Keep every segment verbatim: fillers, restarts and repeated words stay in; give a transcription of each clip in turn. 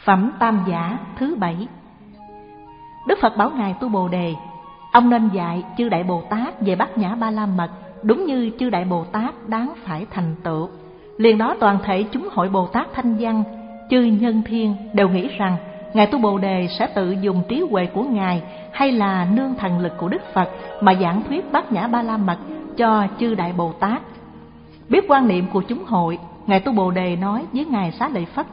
Phẩm Tam Giả thứ bảy. Đức Phật bảo Ngài Tu Bồ Đề, ông nên dạy chư Đại Bồ Tát về Bát Nhã Ba La Mật, đúng như chư Đại Bồ Tát đáng phải thành tựu. Liền đó toàn thể chúng hội Bồ Tát thanh văn, chư nhân thiên đều nghĩ rằng Ngài Tu Bồ Đề sẽ tự dùng trí huệ của Ngài hay là nương thần lực của Đức Phật mà giảng thuyết Bát Nhã Ba La Mật cho chư Đại Bồ Tát. Biết quan niệm của chúng hội, Ngài Tu Bồ Đề nói với Ngài Xá Lợi Phất: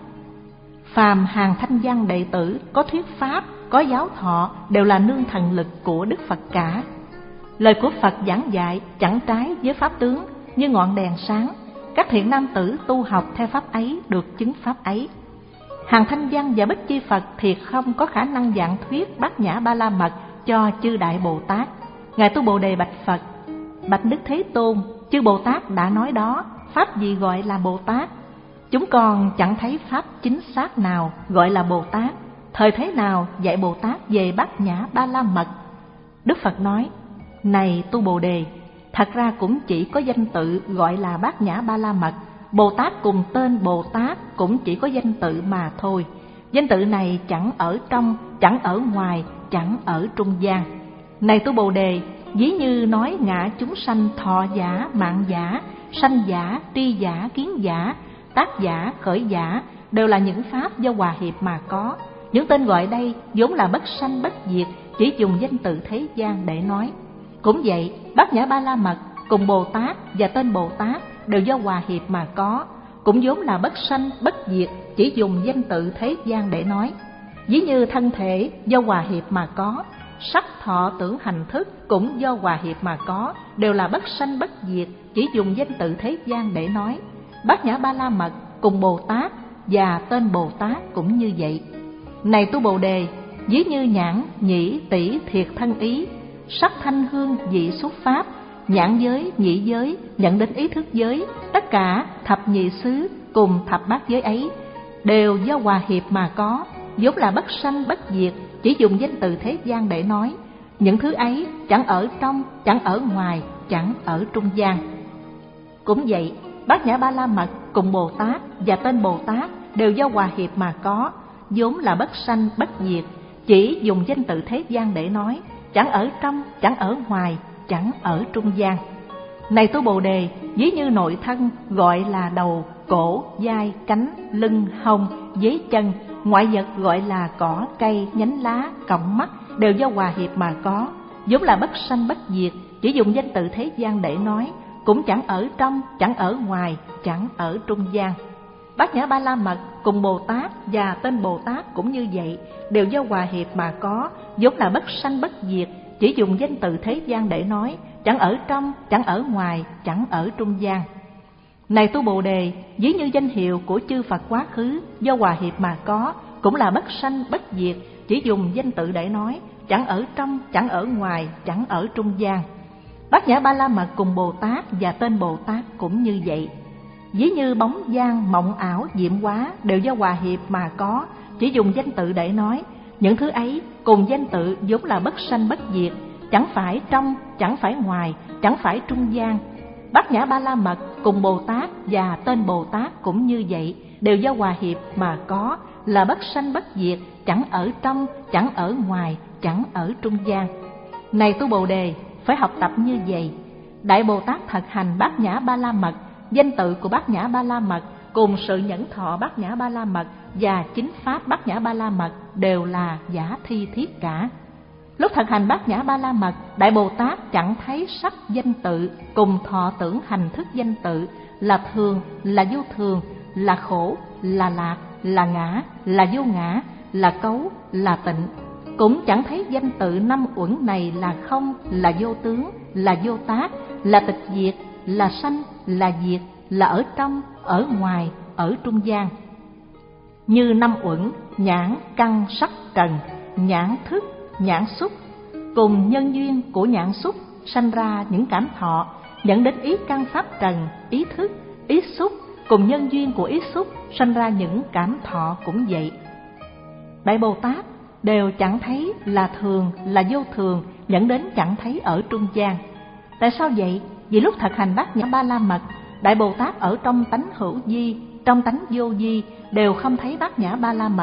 phàm hàng thanh văn đệ tử có thuyết pháp, có giáo thọ đều là nương thần lực của Đức Phật cả. Lời của Phật giảng dạy chẳng trái với pháp tướng, như ngọn đèn sáng. Các thiện nam tử tu học theo pháp ấy được chứng pháp ấy. Hàng thanh văn và Bích Chi Phật thiệt không có khả năng giảng thuyết Bát Nhã Ba La Mật cho chư Đại Bồ Tát. Ngài Tu Bồ Đề bạch Phật: bạch Đức Thế Tôn, chư Bồ Tát đã nói đó, pháp gì gọi là Bồ Tát? Chúng con chẳng thấy pháp chính xác nào gọi là Bồ Tát. Thời thế nào dạy Bồ Tát về Bát Nhã Ba La Mật? Đức Phật nói: này Tu Bồ Đề, thật ra cũng chỉ có danh tự gọi là Bát Nhã Ba La Mật. Bồ Tát cùng tên Bồ Tát cũng chỉ có danh tự mà thôi. Danh tự này chẳng ở trong, chẳng ở ngoài, chẳng ở trung gian. Này Tu Bồ Đề, ví như nói ngã chúng sanh thọ giả, mạng giả, sanh giả, tri giả, kiến giả, tác giả, khởi giả đều là những pháp do hòa hiệp mà có. Những tên gọi đây vốn là bất sanh bất diệt, chỉ dùng danh tự thế gian để nói. Cũng vậy, Bát Nhã Ba La Mật cùng Bồ Tát và tên Bồ Tát đều do hòa hiệp mà có, cũng vốn là bất sanh bất diệt, chỉ dùng danh tự thế gian để nói. Ví như thân thể do hòa hiệp mà có, sắc thọ tưởng hành thức cũng do hòa hiệp mà có, đều là bất sanh bất diệt, chỉ dùng danh tự thế gian để nói. Bát Nhã Ba La Mật cùng Bồ Tát và tên Bồ Tát cũng như vậy. Này Tu Bồ Đề, ví như nhãn, nhĩ, tỷ, thiệt thân ý, sắc thanh hương vị xuất pháp, nhãn giới, nhĩ giới nhận đến ý thức giới, tất cả thập nhị xứ cùng thập bát giới ấy đều do hòa hiệp mà có, vốn là bất sanh bất diệt, chỉ dùng danh từ thế gian để nói. Những thứ ấy chẳng ở trong, chẳng ở ngoài, chẳng ở trung gian. Cũng vậy, Bát Nhã Ba La Mật cùng Bồ Tát và tên Bồ Tát đều do hòa hiệp mà có, vốn là bất sanh bất diệt, chỉ dùng danh tự thế gian để nói, chẳng ở trong, chẳng ở ngoài, chẳng ở trung gian. Này Tu Bồ Đề, ví như nội thân gọi là đầu, cổ, vai, cánh, lưng, hông, vế chân, ngoại vật gọi là cỏ, cây, nhánh lá, cọng mắt đều do hòa hiệp mà có, vốn là bất sanh bất diệt, chỉ dùng danh tự thế gian để nói, cũng chẳng ở trong, chẳng ở ngoài, chẳng ở trung gian. Bát Nhã Ba La Mật cùng Bồ Tát và tên Bồ Tát cũng như vậy, đều do hòa hiệp mà có, vốn là bất sanh bất diệt, chỉ dùng danh từ thế gian để nói, chẳng ở trong, chẳng ở ngoài, chẳng ở trung gian. Này Tu Bồ Đề, ví như danh hiệu của chư Phật quá khứ do hòa hiệp mà có, cũng là bất sanh bất diệt, chỉ dùng danh tự để nói, chẳng ở trong, chẳng ở ngoài, chẳng ở trung gian. Bát Nhã Ba La Mật cùng Bồ Tát và tên Bồ Tát cũng như vậy. Ví như bóng dáng, mộng ảo, diệm hóa đều do hòa hiệp mà có, chỉ dùng danh tự để nói. Những thứ ấy cùng danh tự vốn là bất sanh bất diệt, chẳng phải trong, chẳng phải ngoài, chẳng phải trung gian. Bát Nhã Ba La Mật cùng Bồ Tát và tên Bồ Tát cũng như vậy, đều do hòa hiệp mà có, là bất sanh bất diệt, chẳng ở trong, chẳng ở ngoài, chẳng ở trung gian. Này Tu Bồ Đề, phải học tập như vậy. Đại Bồ Tát thực hành Bát Nhã Ba La Mật, danh tự của Bát Nhã Ba La Mật cùng sự nhẫn thọ Bát Nhã Ba La Mật và chính pháp Bát Nhã Ba La Mật đều là giả thi thiết cả. Lúc thực hành Bát Nhã Ba La Mật, Đại Bồ Tát chẳng thấy sắc danh tự cùng thọ tưởng hành thức danh tự là thường, là vô thường, là khổ, là lạc, là ngã, là vô ngã, là cấu, là tịnh. Cũng chẳng thấy danh tự năm uẩn này là không, là vô tướng, là vô tác, là tịch diệt, là sanh, là diệt, là ở trong, ở ngoài, ở trung gian. Như năm uẩn, nhãn, căn, sắc, trần, nhãn thức, nhãn xúc, cùng nhân duyên của nhãn xúc sanh ra những cảm thọ, dẫn đến ý căn pháp trần, ý thức, ý xúc, cùng nhân duyên của ý xúc sanh ra những cảm thọ cũng vậy. Đại Bồ Tát đều chẳng thấy là thường, là vô thường, dẫn đến chẳng thấy ở trung gian. Tại sao vậy? Vì lúc thực hành Bát Nhã Ba La Mật, Đại Bồ Tát ở trong tánh hữu vi, trong tánh vô vi đều không thấy Bát Nhã Ba La Mật,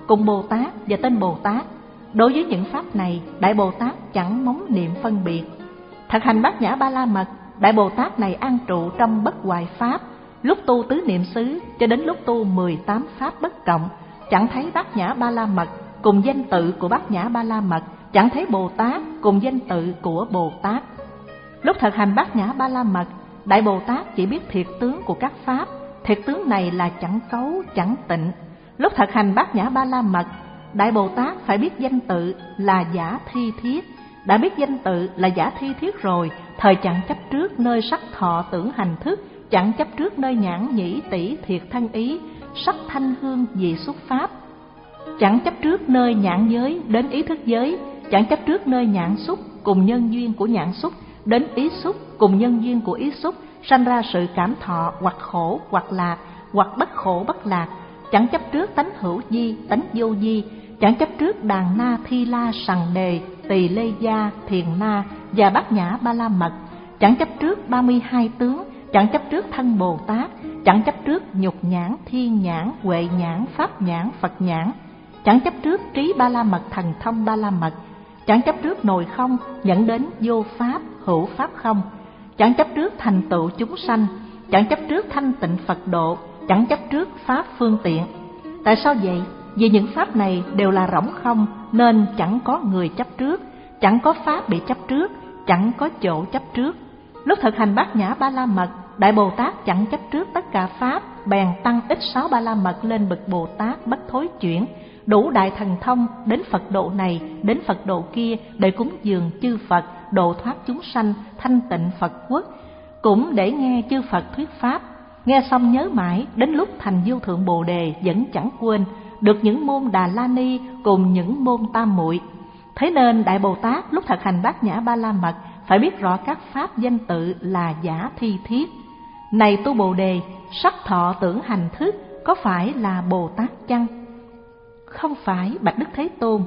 cùng Bồ Tát và tên Bồ Tát. Đối với những pháp này, Đại Bồ Tát chẳng móng niệm phân biệt. Thực hành Bát Nhã Ba La Mật, Đại Bồ Tát này an trụ trong bất hoại pháp, lúc tu tứ niệm xứ cho đến lúc tu mười tám pháp bất cộng, chẳng thấy Bát Nhã Ba La Mật cùng danh tự của Bát Nhã Ba La Mật, chẳng thấy Bồ Tát cùng danh tự của Bồ Tát. Lúc thực hành Bát Nhã Ba La Mật, Đại Bồ Tát chỉ biết thiệt tướng của các pháp, thiệt tướng này là chẳng cấu, chẳng tịnh. Lúc thực hành Bát Nhã Ba La Mật, Đại Bồ Tát phải biết danh tự là giả thi thiết. Đã biết danh tự là giả thi thiết rồi, thời chẳng chấp trước nơi sắc thọ tưởng hành thức, chẳng chấp trước nơi nhãn nhĩ tỷ thiệt thân ý, sắc thanh hương vị xuất pháp, chẳng chấp trước nơi nhãn giới đến ý thức giới, chẳng chấp trước nơi nhãn xúc cùng nhân duyên của nhãn xúc đến ý xúc cùng nhân duyên của ý xúc, sanh ra sự cảm thọ hoặc khổ hoặc lạc, hoặc bất khổ bất lạc, chẳng chấp trước tánh hữu di, tánh vô di, chẳng chấp trước đàn na thi la sằng đề, tỳ lê gia, thiền na và Bát Nhã Ba La Mật, chẳng chấp trước ba mươi hai tướng, chẳng chấp trước thân Bồ Tát, chẳng chấp trước nhục nhãn, thiên nhãn, huệ nhãn, pháp nhãn, Phật nhãn, chẳng chấp trước trí Ba La Mật, thần thông Ba La Mật, chẳng chấp trước nội không dẫn đến vô pháp, hữu pháp không, chẳng chấp trước thành tựu chúng sanh, chẳng chấp trước thanh tịnh Phật độ, chẳng chấp trước pháp phương tiện. Tại sao vậy? Vì những pháp này đều là rỗng không, nên chẳng có người chấp trước, chẳng có pháp bị chấp trước, chẳng có chỗ chấp trước. Lúc thực hành Bát Nhã Ba La Mật, Đại Bồ Tát chẳng chấp trước tất cả pháp, bèn tăng ít sáu Ba La Mật lên bậc Bồ Tát bất thối chuyển, đủ đại thần thông đến Phật độ này, đến Phật độ kia, để cúng dường chư Phật, độ thoát chúng sanh, thanh tịnh Phật quốc, cũng để nghe chư Phật thuyết pháp. Nghe xong nhớ mãi, đến lúc thành vô thượng Bồ Đề vẫn chẳng quên, được những môn Đà La Ni cùng những môn Tam Muội. Thế nên Đại Bồ Tát lúc thực hành Bát Nhã Ba La Mật phải biết rõ các pháp danh tự là giả thi thiết. Này tu Bồ Đề, sắc thọ tưởng hành thức có phải là Bồ Tát chăng? Không phải, bạch Đức Thế Tôn.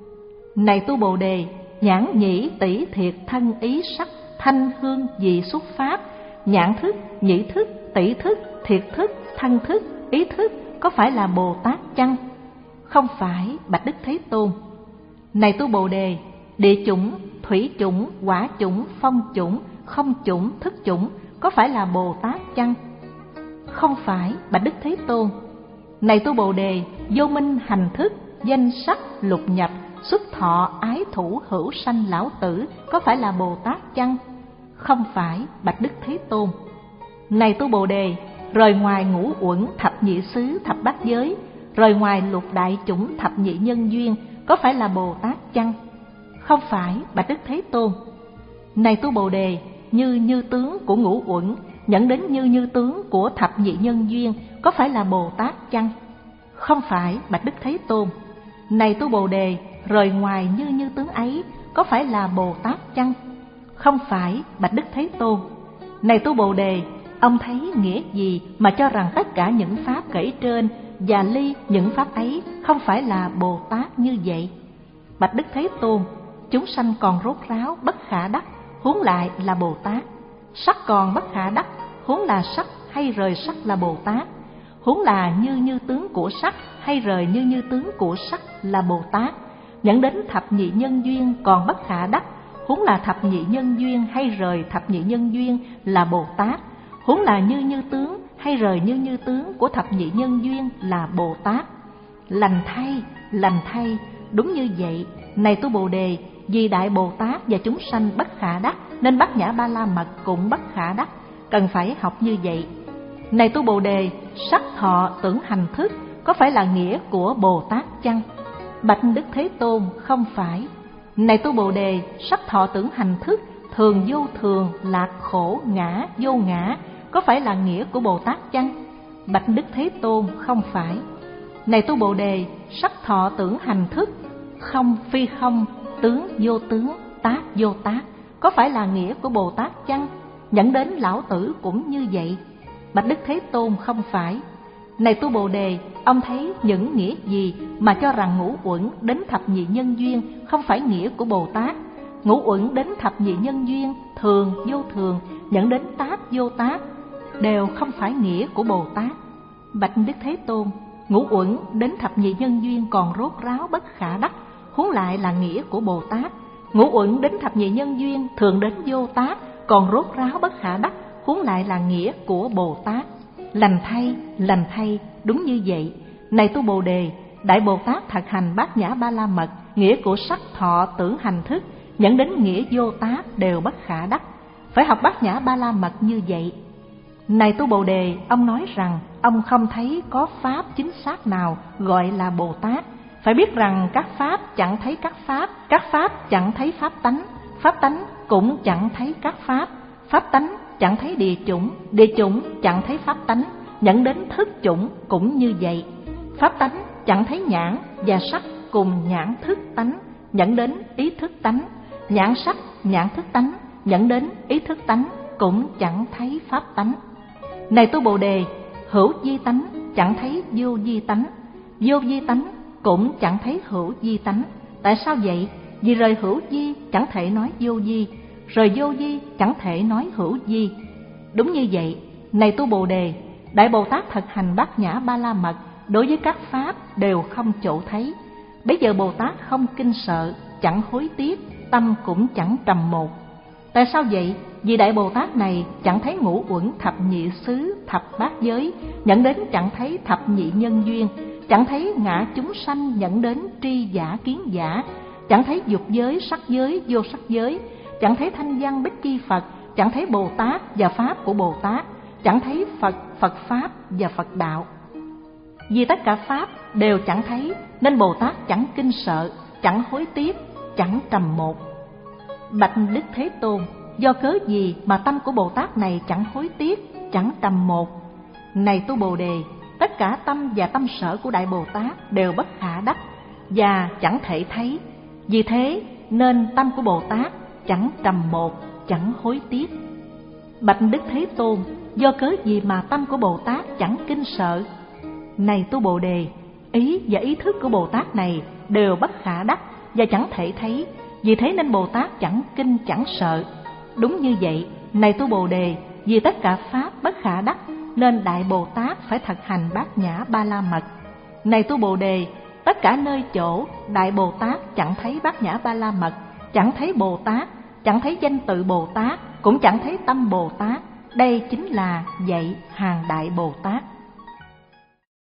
Này tu Bồ Đề, nhãn nhĩ tỷ thiệt thân ý sắc thanh hương vị xuất pháp, nhãn thức, nhĩ thức, tỷ thức, thiệt thức, thân thức, ý thức có phải là Bồ Tát chăng? Không phải, bạch Đức Thế Tôn. Này tu Bồ Đề, địa chủng, thủy chủng, hỏa chủng, phong chủng, không chủng, thức chủng có phải là Bồ Tát chăng? Không phải, bạch Đức Thế Tôn. Này tu Bồ Đề, vô minh hành thức, danh sắc, lục nhập, xuất thọ, ái thủ, hữu sanh, lão tử có phải là Bồ Tát chăng? Không phải, bạch Đức Thế Tôn. Này tu Bồ Đề, rời ngoài ngũ uẩn, thập nhị xứ, thập bát giới, rời ngoài lục đại chủng, thập nhị nhân duyên có phải là Bồ Tát chăng? Không phải, bạch Đức Thế Tôn. Này tu Bồ Đề, như như tướng của ngũ uẩn dẫn đến như như tướng của thập nhị nhân duyên có phải là Bồ Tát chăng? Không phải, bạch Đức Thế Tôn. Này tu Bồ Đề, rời ngoài như như tướng ấy có phải là Bồ Tát chăng? Không phải, bạch Đức Thế Tôn. Này tu Bồ Đề, ông thấy nghĩa gì mà cho rằng tất cả những pháp kể trên và ly những pháp ấy không phải là Bồ Tát như vậy? Bạch Đức Thế Tôn, chúng sanh còn rốt ráo bất khả đắc, huống lại là Bồ Tát. Sắc còn bất khả đắc, huống là sắc hay rời sắc là Bồ Tát. Huống là như như tướng của sắc hay rời như như tướng của sắc là Bồ Tát. Dẫn đến thập nhị nhân duyên còn bất khả đắc, huống là thập nhị nhân duyên hay rời thập nhị nhân duyên là Bồ Tát. Huống là như như tướng hay rời như như tướng của thập nhị nhân duyên là Bồ Tát. Lành thay, lành thay, đúng như vậy. Này tu Bồ Đề, vì Đại Bồ Tát và chúng sanh bất khả đắc nên Bát Nhã Ba La Mật cũng bất khả đắc, cần phải học như vậy. Này tu Bồ Đề, sắc thọ tưởng hành thức có phải là nghĩa của Bồ Tát chăng? Bạch Đức Thế Tôn, không phải. Này tu Bồ Đề, sắc thọ tưởng hành thức thường vô thường, lạc khổ, ngã vô ngã có phải là nghĩa của Bồ Tát chăng? Bạch Đức Thế Tôn, không phải. Này tu Bồ Đề, sắc thọ tưởng hành thức không phi không, tướng vô tướng, tác vô tác có phải là nghĩa của Bồ Tát chăng? Dẫn đến lão tử cũng như vậy. Bạch Đức Thế Tôn, không phải. Này tu Bồ Đề, ông thấy những nghĩa gì mà cho rằng ngũ uẩn đến thập nhị nhân duyên không phải nghĩa của Bồ Tát? Ngũ uẩn đến thập nhị nhân duyên, thường vô thường, dẫn đến tác vô tác đều không phải nghĩa của Bồ Tát. Bạch Đức Thế Tôn, Ngũ uẩn đến thập nhị nhân duyên còn rốt ráo bất khả đắc, huống lại là nghĩa của Bồ Tát. Ngũ uẩn đến thập nhị nhân duyên thường đến vô tác, còn rốt ráo bất khả đắc, huống lại là nghĩa của Bồ Tát. Lành thay, lành thay, đúng như vậy. Này tu Bồ Đề, Đại Bồ Tát thực hành bát nhã ba la mật, nghĩa của sắc thọ tưởng hành thức, dẫn đến nghĩa vô tác đều bất khả đắc. Phải học bát nhã ba la mật như vậy. Này tu Bồ Đề, ông nói rằng ông không thấy có pháp chính xác nào gọi là Bồ Tát. Phải biết rằng các pháp chẳng thấy các pháp, các pháp chẳng thấy pháp tánh, pháp tánh cũng chẳng thấy các pháp, pháp tánh chẳng thấy địa chủng, địa chủng chẳng thấy pháp tánh, dẫn đến thức chủng cũng như vậy. Pháp tánh chẳng thấy nhãn và sắc cùng nhãn thức tánh, dẫn đến ý thức tánh, nhãn sắc nhãn thức tánh, dẫn đến ý thức tánh cũng chẳng thấy pháp tánh. Này tu Bồ Đề, hữu vi tánh chẳng thấy vô vi tánh, vô vi tánh cũng chẳng thấy hữu vi tánh. Tại sao vậy? Vì rời hữu vi chẳng thể nói vô vi, rời vô vi chẳng thể nói hữu vi. Đúng như vậy. Này tu Bồ Đề, Đại Bồ Tát thực hành bát nhã ba la mật, đối với các pháp đều không chỗ thấy. Bấy giờ Bồ Tát không kinh sợ, chẳng hối tiếc, tâm cũng chẳng trầm một. Tại sao vậy? Vì Đại Bồ Tát này chẳng thấy ngũ uẩn thập nhị xứ thập bát giới, dẫn đến chẳng thấy thập nhị nhân duyên, chẳng thấy ngã chúng sanh, dẫn đến tri giả kiến giả, chẳng thấy dục giới, sắc giới, vô sắc giới, chẳng thấy thanh văn bích chi Phật, chẳng thấy Bồ Tát và pháp của Bồ Tát, chẳng thấy Phật, Phật pháp và Phật đạo. Vì tất cả pháp đều chẳng thấy, nên Bồ Tát chẳng kinh sợ, chẳng hối tiếc, chẳng trầm một. Bạch Đức Thế Tôn, do cớ gì mà tâm của Bồ Tát này chẳng hối tiếc, chẳng trầm một? Này tu Bồ Đề, tất cả tâm và tâm sở của Đại Bồ Tát đều bất khả đắc và chẳng thể thấy. Vì thế nên tâm của Bồ Tát chẳng trầm một, chẳng hối tiếc. Bạch Đức Thế Tôn, do cớ gì mà tâm của Bồ Tát chẳng kinh sợ? Này tu Bồ Đề, ý và ý thức của Bồ Tát này đều bất khả đắc và chẳng thể thấy. Vì thế nên Bồ Tát chẳng kinh chẳng sợ. Đúng như vậy. Này tu Bồ Đề, vì tất cả pháp bất khả đắc nên Đại Bồ Tát phải thực hành bát nhã ba la mật. Này tu Bồ Đề, tất cả nơi chỗ Đại Bồ Tát chẳng thấy bát nhã ba la mật, chẳng thấy Bồ Tát, chẳng thấy danh tự Bồ Tát, cũng chẳng thấy tâm Bồ Tát. Đây chính là dạy hàng Đại Bồ Tát.